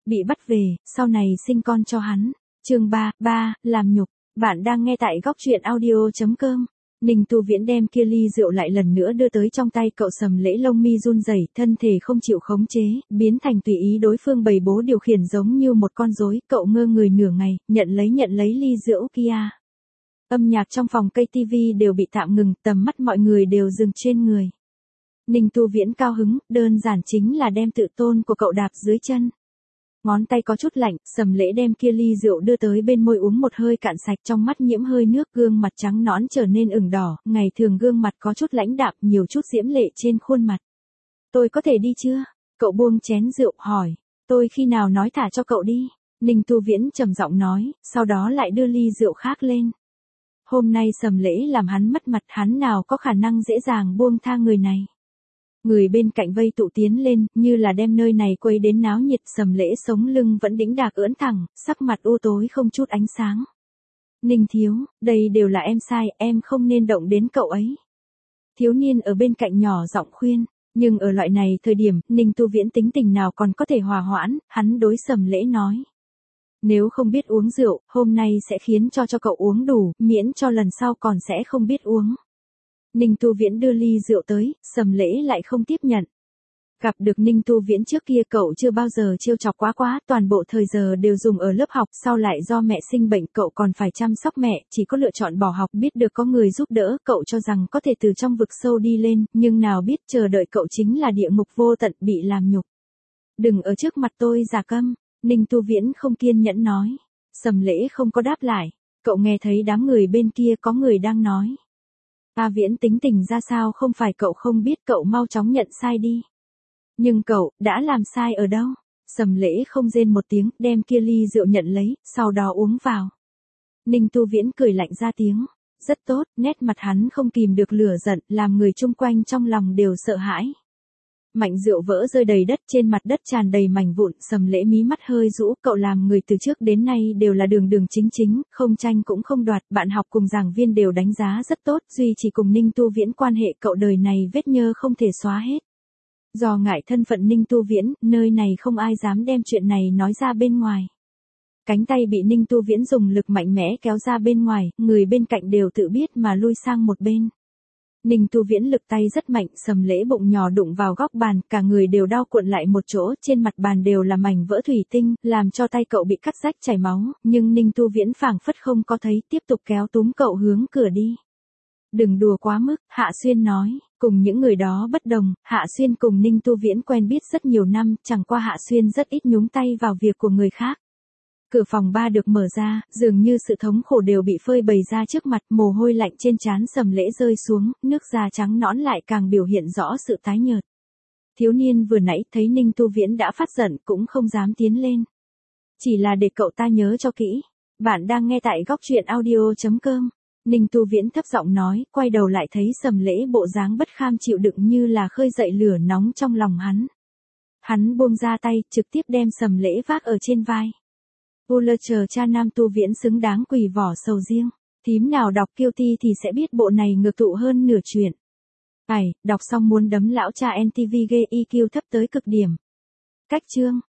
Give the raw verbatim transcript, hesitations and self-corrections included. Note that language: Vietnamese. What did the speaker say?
bị bắt về, sau này sinh con cho hắn. Chương ba, ba, làm nhục. Bạn đang nghe tại góc truyện audio chấm com. Ninh Tu Viễn đem kia ly rượu lại lần nữa đưa tới trong tay cậu. Sầm Lễ lông mi run rẩy, thân thể không chịu khống chế, biến thành tùy ý đối phương bày bố điều khiển giống như một con rối. Cậu ngơ người nửa ngày, nhận lấy nhận lấy ly rượu kia. Âm nhạc trong phòng cây tivi đều bị tạm ngừng, tầm mắt mọi người đều dừng trên người. Ninh Tu Viễn cao hứng, đơn giản chính là đem tự tôn của cậu đạp dưới chân. Ngón tay có chút lạnh, Sầm Lễ đem kia ly rượu đưa tới bên môi uống một hơi cạn sạch, trong mắt nhiễm hơi nước, gương mặt trắng nõn trở nên ửng đỏ, ngày thường gương mặt có chút lãnh đạm, nhiều chút diễm lệ trên khuôn mặt. Tôi có thể đi chưa? Cậu buông chén rượu, hỏi. Tôi khi nào nói thả cho cậu đi? Ninh Tu Viễn trầm giọng nói, sau đó lại đưa ly rượu khác lên. Hôm nay Sầm Lễ làm hắn mất mặt, hắn nào có khả năng dễ dàng buông tha người này. Người bên cạnh vây tụ tiến lên, như là đem nơi này quấy đến náo nhiệt. Sầm Lễ sống lưng vẫn đĩnh đạc ưỡn thẳng, sắc mặt u tối không chút ánh sáng. Ninh thiếu, đây đều là em sai, em không nên động đến cậu ấy. Thiếu niên ở bên cạnh nhỏ giọng khuyên, nhưng ở loại này thời điểm, Ninh Tu Viễn tính tình nào còn có thể hòa hoãn, hắn đối Sầm Lễ nói. Nếu không biết uống rượu, hôm nay sẽ khiến cho cho cậu uống đủ, miễn cho lần sau còn sẽ không biết uống. Ninh Tu Viễn đưa ly rượu tới, Sầm Lễ lại không tiếp nhận. Gặp được Ninh Tu Viễn trước kia cậu chưa bao giờ trêu chọc quá quá, toàn bộ thời giờ đều dùng ở lớp học, sau lại do mẹ sinh bệnh cậu còn phải chăm sóc mẹ, chỉ có lựa chọn bỏ học. Biết được có người giúp đỡ, cậu cho rằng có thể từ trong vực sâu đi lên, nhưng nào biết chờ đợi cậu chính là địa ngục vô tận, bị làm nhục. Đừng ở trước mặt tôi giả câm, Ninh Tu Viễn không kiên nhẫn nói. Sầm Lễ không có đáp lại, cậu nghe thấy đám người bên kia có người đang nói. A Viễn tính tình ra sao không phải cậu không biết, cậu mau chóng nhận sai đi. Nhưng cậu, đã làm sai ở đâu? Sầm Lễ không rên một tiếng, đem kia ly rượu nhận lấy, sau đó uống vào. Ninh Tu Viễn cười lạnh ra tiếng. Rất tốt, nét mặt hắn không kìm được lửa giận, làm người chung quanh trong lòng đều sợ hãi. Mảnh rượu vỡ rơi đầy đất, trên mặt đất tràn đầy mảnh vụn. Sầm Lễ mí mắt hơi rũ, cậu làm người từ trước đến nay đều là đường đường chính chính, không tranh cũng không đoạt, bạn học cùng giảng viên đều đánh giá rất tốt, duy chỉ cùng Ninh Tu Viễn quan hệ cậu đời này vết nhơ không thể xóa hết. Do ngại thân phận Ninh Tu Viễn, nơi này không ai dám đem chuyện này nói ra bên ngoài. Cánh tay bị Ninh Tu Viễn dùng lực mạnh mẽ kéo ra bên ngoài, người bên cạnh đều tự biết mà lui sang một bên. Ninh Tu Viễn lực tay rất mạnh, Sầm Lễ bụng nhỏ đụng vào góc bàn, cả người đều đau cuộn lại một chỗ, trên mặt bàn đều là mảnh vỡ thủy tinh, làm cho tay cậu bị cắt rách chảy máu, nhưng Ninh Tu Viễn phảng phất không có thấy, tiếp tục kéo túm cậu hướng cửa đi. Đừng đùa quá mức, Hạ Xuyên nói, cùng những người đó bất đồng, Hạ Xuyên cùng Ninh Tu Viễn quen biết rất nhiều năm, chẳng qua Hạ Xuyên rất ít nhúng tay vào việc của người khác. Cửa phòng ba được mở ra, dường như sự thống khổ đều bị phơi bày ra trước mặt, mồ hôi lạnh trên trán Sầm Lễ rơi xuống, nước da trắng nõn lại càng biểu hiện rõ sự tái nhợt. Thiếu niên vừa nãy thấy Ninh Tu Viễn đã phát giận cũng không dám tiến lên. Chỉ là để cậu ta nhớ cho kỹ. Bạn đang nghe tại góc truyện audio chấm com. Ninh Tu Viễn thấp giọng nói, quay đầu lại thấy Sầm Lễ bộ dáng bất kham chịu đựng như là khơi dậy lửa nóng trong lòng hắn. Hắn buông ra tay, trực tiếp đem Sầm Lễ vác ở trên vai. U lơ chờ cha Nam Tu Viễn xứng đáng quỳ vỏ sầu riêng. Thím nào đọc Kiêu Ti thì sẽ biết bộ này ngược tụ hơn nửa chuyện. Bảy, đọc xong muốn đấm lão cha en tê vê gây i kiu thấp tới cực điểm. Cách chương.